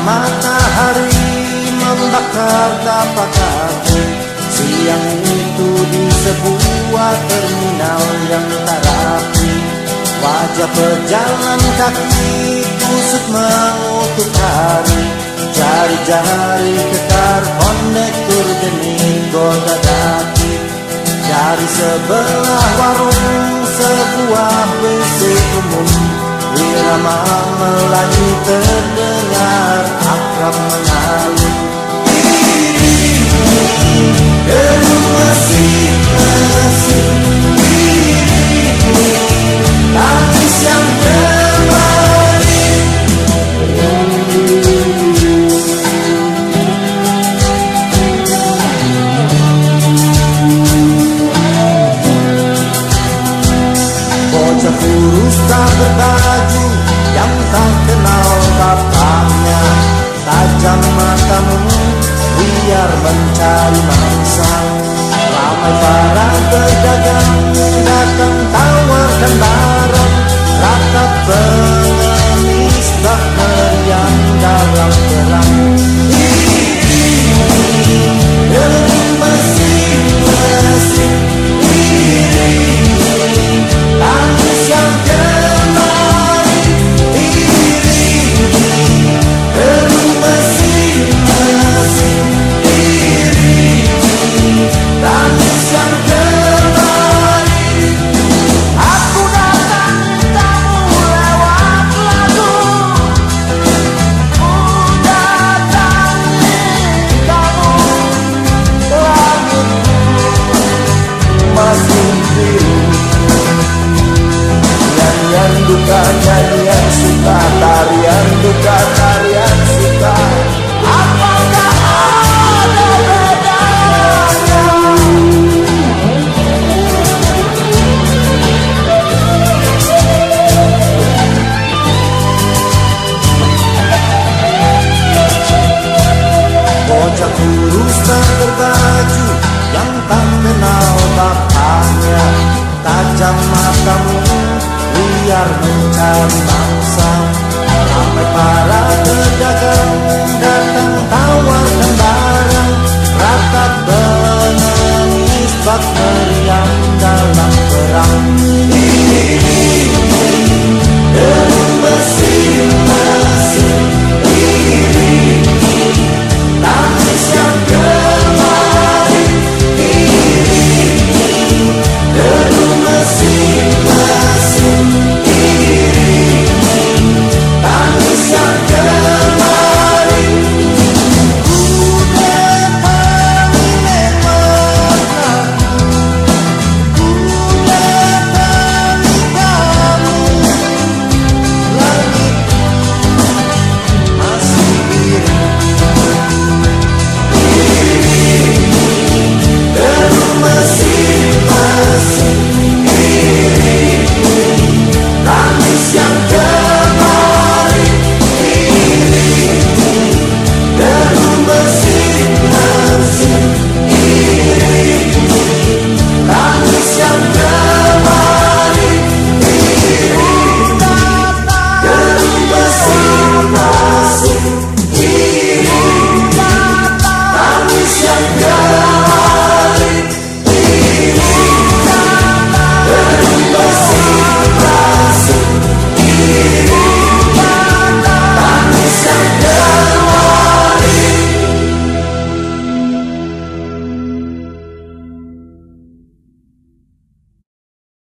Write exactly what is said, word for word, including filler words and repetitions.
matahari membakar tapak kaki. Siang itu di sebuah terminal yang tak rapi, wajah pejalan kaki kusut mengutuk hari. Jari-jari kekar kondektur demi goda daki. Dari sebelah warung sebuah bus umum, irama Melayu terdengar akrab mengalir. Gedung mesin-mesin, tangis yang kembali. Bocah kurus tak berbaju yang tak kenal bapaknya, tajam matamu biar mencari mangsa. Ramai para pedagang datang tawarkan barang, ratap pengemis tak meriang dalam perang. Gedung mesin-mesin, tangis yang kembali. Gedung mesin-mesin, tangis yang kembali. Aku datang tamu lewat lagu, ku datangi kamu. Langitku masih biru, nyanyian duka, nyanyian suka, tarian duka, tarian suka. Apakah ada bedanya? Bocah kurus tak berbaju yang tak kenal bapaknya, tajam matamu biar mencari